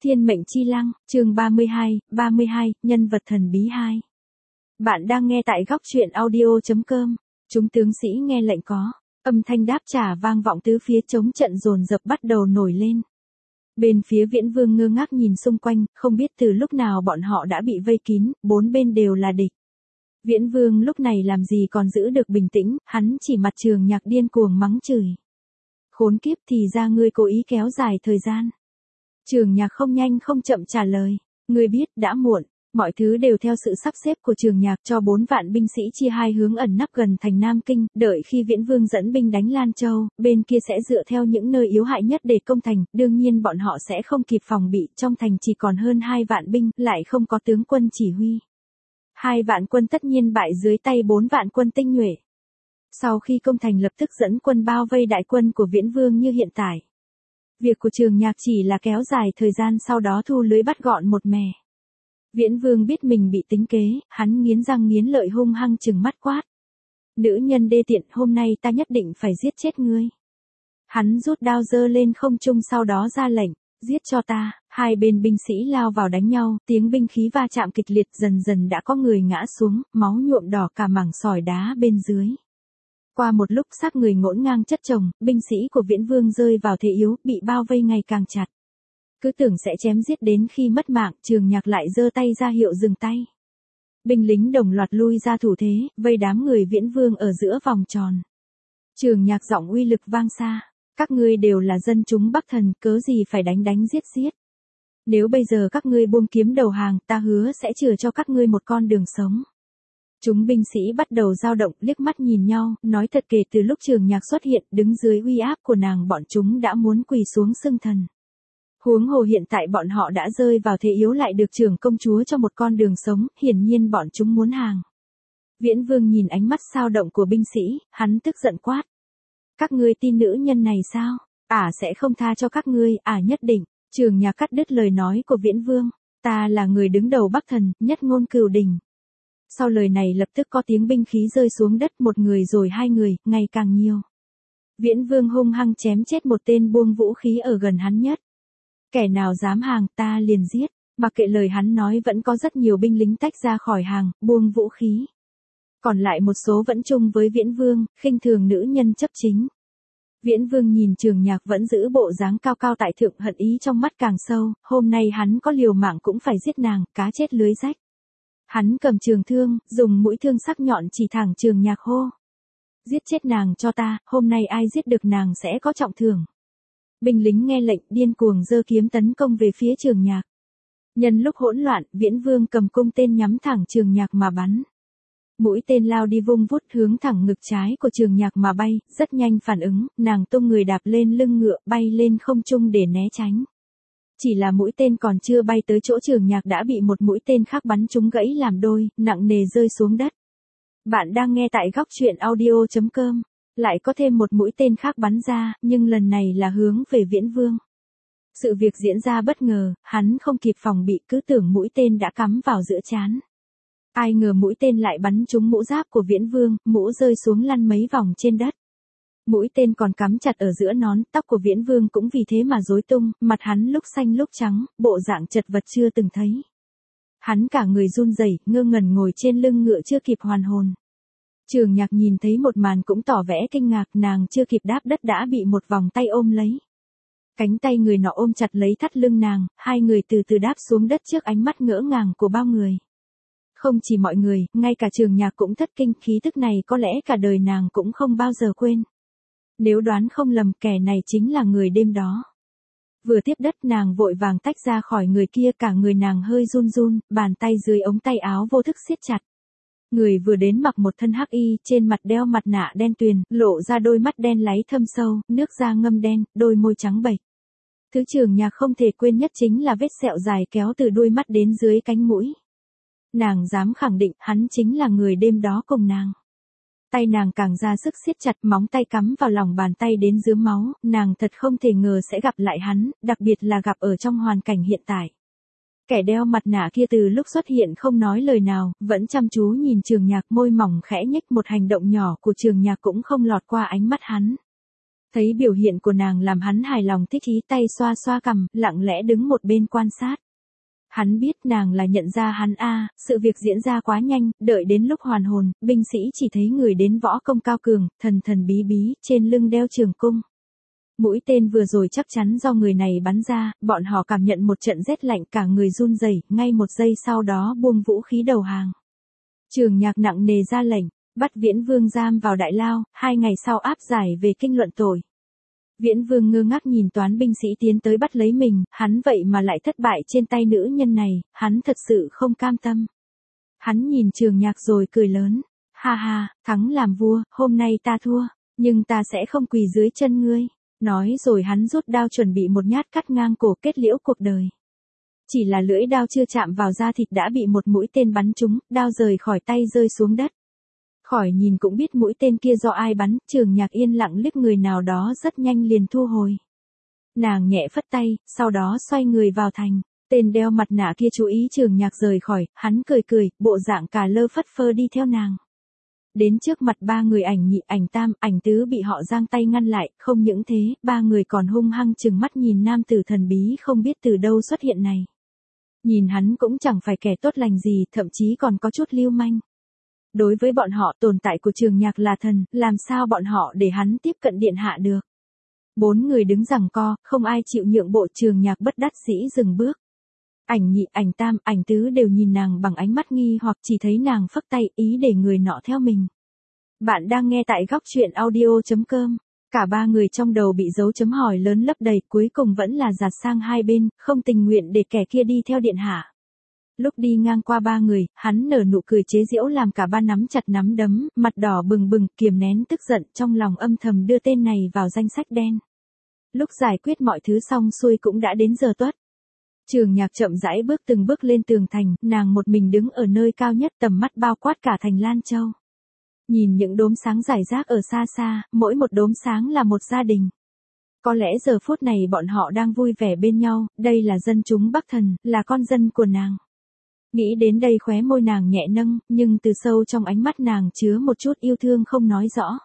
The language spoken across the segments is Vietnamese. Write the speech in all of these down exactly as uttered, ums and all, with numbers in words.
Thiên mệnh chi lăng, chương ba mươi hai, ba mươi hai, nhân vật thần bí hai. Bạn đang nghe tại góc truyện audio chấm com. Chúng tướng sĩ nghe lệnh có. Âm thanh đáp trả vang vọng tứ phía, chống trận dồn dập bắt đầu nổi lên. Bên phía Viễn Vương ngơ ngác nhìn xung quanh, không biết từ lúc nào bọn họ đã bị vây kín, bốn bên đều là địch. Viễn Vương lúc này làm gì còn giữ được bình tĩnh, hắn chỉ mặt Trường Nhạc điên cuồng mắng chửi. Khốn kiếp, thì ra ngươi cố ý kéo dài thời gian. Trường Nhạc không nhanh không chậm trả lời, ngươi biết đã muộn, mọi thứ đều theo sự sắp xếp của Trường Nhạc, cho bốn vạn binh sĩ chia hai hướng ẩn nấp gần thành Nam Kinh, đợi khi Viễn Vương dẫn binh đánh Lan Châu, bên kia sẽ dựa theo những nơi yếu hại nhất để công thành, đương nhiên bọn họ sẽ không kịp phòng bị, trong thành chỉ còn hơn hai vạn binh, lại không có tướng quân chỉ huy. Hai vạn quân tất nhiên bại dưới tay bốn vạn quân tinh nhuệ. Sau khi công thành lập tức dẫn quân bao vây đại quân của Viễn Vương như hiện tại. Việc của Trường Nhạc chỉ là kéo dài thời gian, sau đó thu lưới bắt gọn một mè. Viễn Vương biết mình bị tính kế, hắn nghiến răng nghiến lợi hung hăng trừng mắt quát. Nữ nhân đê tiện, hôm nay ta nhất định phải giết chết ngươi. Hắn rút đao giơ lên không trung, sau đó ra lệnh, giết cho ta. Hai bên binh sĩ lao vào đánh nhau, tiếng binh khí va chạm kịch liệt, dần dần đã có người ngã xuống, máu nhuộm đỏ cả mảng sỏi đá bên dưới. Qua một lúc xác người ngổn ngang chất chồng, binh sĩ của Viễn Vương rơi vào thế yếu, bị bao vây ngày càng chặt. Cứ tưởng sẽ chém giết đến khi mất mạng, Trường Nhạc lại giơ tay ra hiệu dừng tay. Binh lính đồng loạt lui ra thủ thế, vây đám người Viễn Vương ở giữa vòng tròn. Trường Nhạc giọng uy lực vang xa, các ngươi đều là dân chúng Bắc Thần, cớ gì phải đánh đánh giết giết. Nếu bây giờ các ngươi buông kiếm đầu hàng, ta hứa sẽ chừa cho các ngươi một con đường sống. Chúng binh sĩ bắt đầu dao động, liếc mắt nhìn nhau, nói thật kể từ lúc Trường Nhạc xuất hiện, đứng dưới uy áp của nàng, bọn chúng đã muốn quỳ xuống xưng thần. Huống hồ hiện tại bọn họ đã rơi vào thế yếu, lại được trưởng công chúa cho một con đường sống, hiển nhiên bọn chúng muốn hàng. Viễn Vương nhìn ánh mắt dao động của binh sĩ, hắn tức giận quát. Các ngươi tin nữ nhân này sao? Ả à, sẽ không tha cho các ngươi, Ả à, nhất định. Trường Nhạc cắt đứt lời nói của Viễn Vương. Ta là người đứng đầu Bắc Thần, nhất ngôn cửu đỉnh. Sau lời này lập tức có tiếng binh khí rơi xuống đất, một người rồi hai người, ngày càng nhiều. Viễn Vương hung hăng chém chết một tên buông vũ khí ở gần hắn nhất. Kẻ nào dám hàng, ta liền giết. Mặc kệ lời hắn nói, vẫn có rất nhiều binh lính tách ra khỏi hàng, buông vũ khí. Còn lại một số vẫn chung với Viễn Vương, khinh thường nữ nhân chấp chính. Viễn Vương nhìn Trường Nhạc vẫn giữ bộ dáng cao cao tại thượng, hận ý trong mắt càng sâu, hôm nay hắn có liều mạng cũng phải giết nàng, cá chết lưới rách. Hắn cầm trường thương, dùng mũi thương sắc nhọn chỉ thẳng Trường Nhạc hô. Giết chết nàng cho ta, hôm nay ai giết được nàng sẽ có trọng thưởng. Binh lính nghe lệnh, điên cuồng giơ kiếm tấn công về phía Trường Nhạc. Nhân lúc hỗn loạn, Viễn Vương cầm cung tên nhắm thẳng Trường Nhạc mà bắn. Mũi tên lao đi vung vút hướng thẳng ngực trái của Trường Nhạc mà bay, rất nhanh phản ứng, nàng tung người đạp lên lưng ngựa, bay lên không trung để né tránh. Chỉ là mũi tên còn chưa bay tới chỗ Trường Nhạc đã bị một mũi tên khác bắn trúng gãy làm đôi, nặng nề rơi xuống đất. Bạn đang nghe tại góc truyện audio chấm com. Lại có thêm một mũi tên khác bắn ra, nhưng lần này là hướng về Viễn Vương. Sự việc diễn ra bất ngờ, hắn không kịp phòng bị, cứ tưởng mũi tên đã cắm vào giữa trán. Ai ngờ mũi tên lại bắn trúng mũ giáp của Viễn Vương, mũ rơi xuống lăn mấy vòng trên đất. Mũi tên còn cắm chặt ở giữa nón, tóc của Viễn Vương cũng vì thế mà rối tung, mặt hắn lúc xanh lúc trắng, bộ dạng chật vật chưa từng thấy. Hắn cả người run rẩy, ngơ ngẩn ngồi trên lưng ngựa chưa kịp hoàn hồn. Trường Nhạc nhìn thấy một màn cũng tỏ vẻ kinh ngạc, nàng chưa kịp đáp đất đã bị một vòng tay ôm lấy. Cánh tay người nọ ôm chặt lấy thắt lưng nàng, hai người từ từ đáp xuống đất trước ánh mắt ngỡ ngàng của bao người. Không chỉ mọi người, ngay cả Trường Nhạc cũng thất kinh, khí tức này có lẽ cả đời nàng cũng không bao giờ quên. Nếu đoán không lầm, kẻ này chính là người đêm đó. Vừa tiếp đất, nàng vội vàng tách ra khỏi người kia, cả người nàng hơi run run, bàn tay dưới ống tay áo vô thức siết chặt. Người vừa đến mặc một thân hắc y, trên mặt đeo mặt nạ đen tuyền, lộ ra đôi mắt đen láy thâm sâu, nước da ngâm đen, đôi môi trắng bệch. Thứ Trường Nhạc không thể quên nhất chính là vết sẹo dài kéo từ đuôi mắt đến dưới cánh mũi. Nàng dám khẳng định hắn chính là người đêm đó cùng nàng. Tay nàng càng ra sức siết chặt, móng tay cắm vào lòng bàn tay đến rướm máu, nàng thật không thể ngờ sẽ gặp lại hắn, đặc biệt là gặp ở trong hoàn cảnh hiện tại. Kẻ đeo mặt nạ kia từ lúc xuất hiện không nói lời nào, vẫn chăm chú nhìn Trường Nhạc, môi mỏng khẽ nhếch, một hành động nhỏ của Trường Nhạc cũng không lọt qua ánh mắt hắn. Thấy biểu hiện của nàng làm hắn hài lòng thích ý, tay xoa xoa cằm, lặng lẽ đứng một bên quan sát. Hắn biết nàng là nhận ra hắn a, sự việc diễn ra quá nhanh, đợi đến lúc hoàn hồn, binh sĩ chỉ thấy người đến võ công cao cường, thần thần bí bí, trên lưng đeo trường cung. Mũi tên vừa rồi chắc chắn do người này bắn ra, bọn họ cảm nhận một trận rét lạnh, cả người run rẩy, ngay một giây sau đó buông vũ khí đầu hàng. Trường Nhạc nặng nề ra lệnh, bắt Viễn Vương giam vào đại lao, hai ngày sau áp giải về kinh luận tội. Viễn Vương ngơ ngác nhìn toán binh sĩ tiến tới bắt lấy mình, hắn vậy mà lại thất bại trên tay nữ nhân này, hắn thật sự không cam tâm. Hắn nhìn Trường Nhạc rồi cười lớn, ha ha, thắng làm vua, hôm nay ta thua, nhưng ta sẽ không quỳ dưới chân ngươi. Nói rồi hắn rút đao chuẩn bị một nhát cắt ngang cổ, kết liễu cuộc đời. Chỉ là lưỡi đao chưa chạm vào da thịt đã bị một mũi tên bắn trúng, đao rời khỏi tay rơi xuống đất. Khỏi nhìn cũng biết mũi tên kia do ai bắn, Trường Nhạc yên lặng liếc người nào đó rất nhanh liền thu hồi. Nàng nhẹ phất tay, sau đó xoay người vào thành. Tên đeo mặt nạ kia chú ý Trường Nhạc rời khỏi, hắn cười cười, bộ dạng cả lơ phất phơ đi theo nàng. Đến trước mặt ba người Ảnh Nhị, Ảnh Tam, Ảnh Tứ bị họ giang tay ngăn lại, không những thế, ba người còn hung hăng trừng mắt nhìn nam tử thần bí không biết từ đâu xuất hiện này. Nhìn hắn cũng chẳng phải kẻ tốt lành gì, thậm chí còn có chút lưu manh. Đối với bọn họ, tồn tại của Trường Nhạc là thần, làm sao bọn họ để hắn tiếp cận điện hạ được. Bốn người đứng giằng co, không ai chịu nhượng bộ, Trường Nhạc bất đắc dĩ dừng bước. Ảnh Nhị, Ảnh Tam, Ảnh Tứ đều nhìn nàng bằng ánh mắt nghi hoặc, chỉ thấy nàng phất tay ý để người nọ theo mình. Bạn đang nghe tại góc truyện audio chấm com. Cả ba người trong đầu bị dấu chấm hỏi lớn lấp đầy, cuối cùng vẫn là dạt sang hai bên, không tình nguyện để kẻ kia đi theo điện hạ. Lúc đi ngang qua ba người, hắn nở nụ cười chế giễu làm cả ba nắm chặt nắm đấm, mặt đỏ bừng bừng, kiềm nén tức giận, trong lòng âm thầm đưa tên này vào danh sách đen. Lúc giải quyết mọi thứ xong xuôi cũng đã đến giờ tuất. Trường Nhạc chậm rãi bước từng bước lên tường thành, nàng một mình đứng ở nơi cao nhất, tầm mắt bao quát cả thành Lan Châu. Nhìn những đốm sáng rải rác ở xa xa, mỗi một đốm sáng là một gia đình. Có lẽ giờ phút này bọn họ đang vui vẻ bên nhau, đây là dân chúng Bắc Thần, là con dân của nàng. Nghĩ đến đây khóe môi nàng nhẹ nâng, nhưng từ sâu trong ánh mắt nàng chứa một chút yêu thương không nói rõ.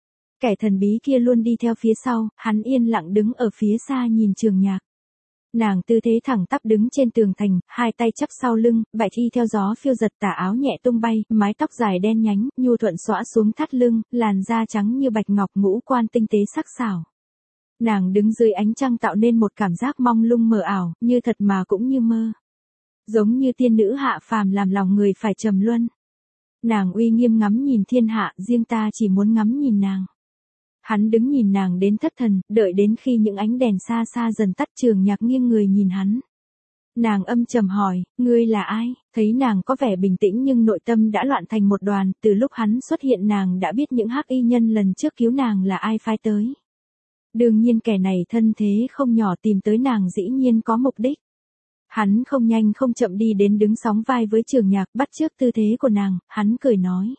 Kẻ thần bí kia luôn đi theo phía sau, hắn yên lặng đứng ở phía xa nhìn Trường Nhạc. Nàng tư thế thẳng tắp đứng trên tường thành, hai tay chắp sau lưng, bạch y theo gió phiêu giật, tà áo nhẹ tung bay, mái tóc dài đen nhánh, nhu thuận xõa xuống thắt lưng, làn da trắng như bạch ngọc, ngũ quan tinh tế sắc sảo. Nàng đứng dưới ánh trăng tạo nên một cảm giác mông lung mờ ảo, như thật mà cũng như mơ. Giống như tiên nữ hạ phàm làm lòng người phải trầm luân. Nàng uy nghiêm ngắm nhìn thiên hạ, riêng ta chỉ muốn ngắm nhìn nàng. Hắn đứng nhìn nàng đến thất thần, đợi đến khi những ánh đèn xa xa dần tắt, Trường Nhạc nghiêng người nhìn hắn. Nàng âm trầm hỏi, ngươi là ai? Thấy nàng có vẻ bình tĩnh nhưng nội tâm đã loạn thành một đoàn, từ lúc hắn xuất hiện nàng đã biết những hắc y nhân lần trước cứu nàng là ai phái tới. Đương nhiên kẻ này thân thế không nhỏ, tìm tới nàng dĩ nhiên có mục đích. Hắn không nhanh không chậm đi đến đứng sóng vai với Trường Nhạc, bắt chước tư thế của nàng, hắn cười nói.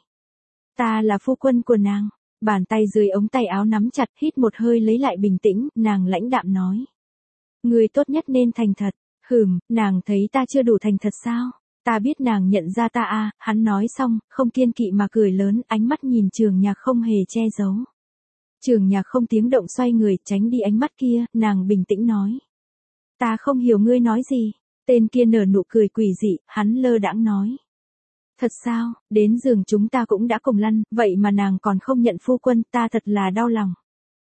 Ta là phu quân của nàng. Bàn tay dưới ống tay áo nắm chặt, hít một hơi lấy lại bình tĩnh, nàng lãnh đạm nói. Người tốt nhất nên thành thật. Hừm, nàng thấy ta chưa đủ thành thật sao? Ta biết nàng nhận ra ta à, hắn nói xong, không kiên kỵ mà cười lớn, ánh mắt nhìn Trường Nhạc không hề che giấu. Trường Nhạc không tiếng động xoay người, tránh đi ánh mắt kia, nàng bình tĩnh nói. Ta không hiểu ngươi nói gì. Tên kia nở nụ cười quỷ dị, hắn lơ đãng nói. Thật sao, đến giường chúng ta cũng đã cùng lăn, vậy mà nàng còn không nhận phu quân, ta thật là đau lòng.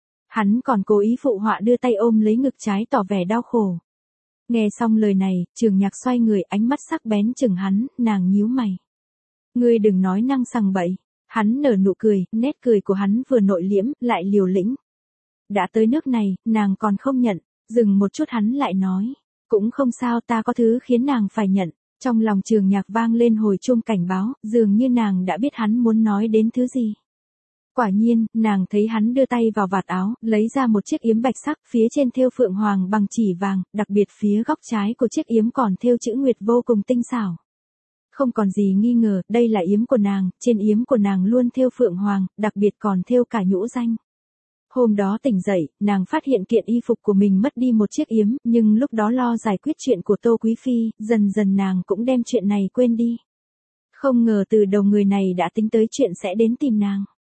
Hắn còn cố ý phụ họa đưa tay ôm lấy ngực trái tỏ vẻ đau khổ. Nghe xong lời này, Trường Nhạc xoay người, ánh mắt sắc bén chừng hắn, nàng nhíu mày. Ngươi đừng nói năng sằng bậy. Hắn nở nụ cười, nét cười của hắn vừa nội liễm, lại liều lĩnh. Đã tới nước này, nàng còn không nhận, dừng một chút hắn lại nói. Cũng không sao, ta có thứ khiến nàng phải nhận. Trong lòng Trường Nhạc vang lên hồi chuông cảnh báo, dường như nàng đã biết hắn muốn nói đến thứ gì. Quả nhiên, nàng thấy hắn đưa tay vào vạt áo, lấy ra một chiếc yếm bạch sắc, phía trên thêu phượng hoàng bằng chỉ vàng, đặc biệt phía góc trái của chiếc yếm còn thêu chữ nguyệt vô cùng tinh xảo. Không còn gì nghi ngờ, đây là yếm của nàng, trên yếm của nàng luôn thêu phượng hoàng, đặc biệt còn thêu cả nhũ danh. Hôm đó tỉnh dậy, nàng phát hiện kiện y phục của mình mất đi một chiếc yếm, nhưng lúc đó lo giải quyết chuyện của Tô Quý Phi, dần dần nàng cũng đem chuyện này quên đi. Không ngờ từ đầu người này đã tính tới chuyện sẽ đến tìm nàng.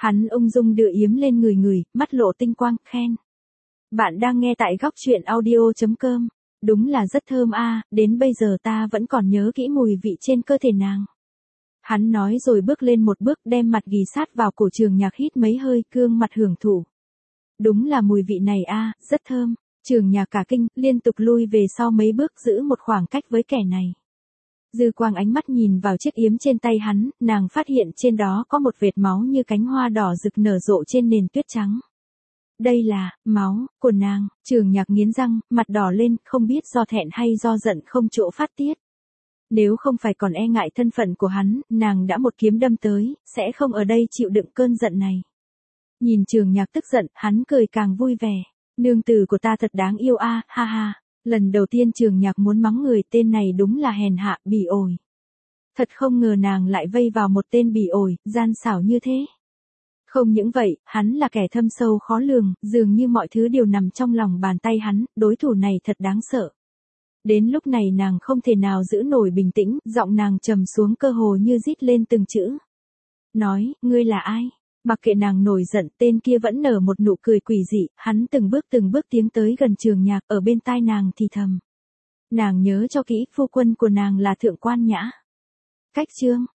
Hắn ung dung đưa yếm lên người người, mắt lộ tinh quang, khen. Bạn đang nghe tại góc chuyện audio.com. Đúng là rất thơm a, đến bây giờ ta vẫn còn nhớ kỹ mùi vị trên cơ thể nàng. Hắn nói rồi bước lên một bước đem mặt ghì sát vào cổ Trường Nhạc hít mấy hơi, cương mặt hưởng thụ. Đúng là mùi vị này a, rất thơm. Trường Nhạc cả kinh, liên tục lui về sau mấy bước giữ một khoảng cách với kẻ này. Dư quang ánh mắt nhìn vào chiếc yếm trên tay hắn, nàng phát hiện trên đó có một vệt máu như cánh hoa đỏ rực nở rộ trên nền tuyết trắng. Đây là, máu, của nàng. Trường Nhạc nghiến răng, mặt đỏ lên, không biết do thẹn hay do giận không chỗ phát tiết. Nếu không phải còn e ngại thân phận của hắn, nàng đã một kiếm đâm tới, sẽ không ở đây chịu đựng cơn giận này. Nhìn Trường Nhạc tức giận, hắn cười càng vui vẻ. Nương tử của ta thật đáng yêu a, ha ha. Lần đầu tiên Trường Nhạc muốn mắng người, tên này đúng là hèn hạ, bỉ ổi. Thật không ngờ nàng lại vây vào một tên bỉ ổi, gian xảo như thế. Không những vậy, hắn là kẻ thâm sâu khó lường, dường như mọi thứ đều nằm trong lòng bàn tay hắn, đối thủ này thật đáng sợ. Đến lúc này nàng không thể nào giữ nổi bình tĩnh, giọng nàng trầm xuống cơ hồ như rít lên từng chữ. Nói, ngươi là ai? Mặc kệ nàng nổi giận, tên kia vẫn nở một nụ cười quỷ dị, hắn từng bước từng bước tiến tới gần Trường Nhạc, ở bên tai nàng thì thầm. Nàng nhớ cho kỹ, phu quân của nàng là thượng quan nhã. Cách chương,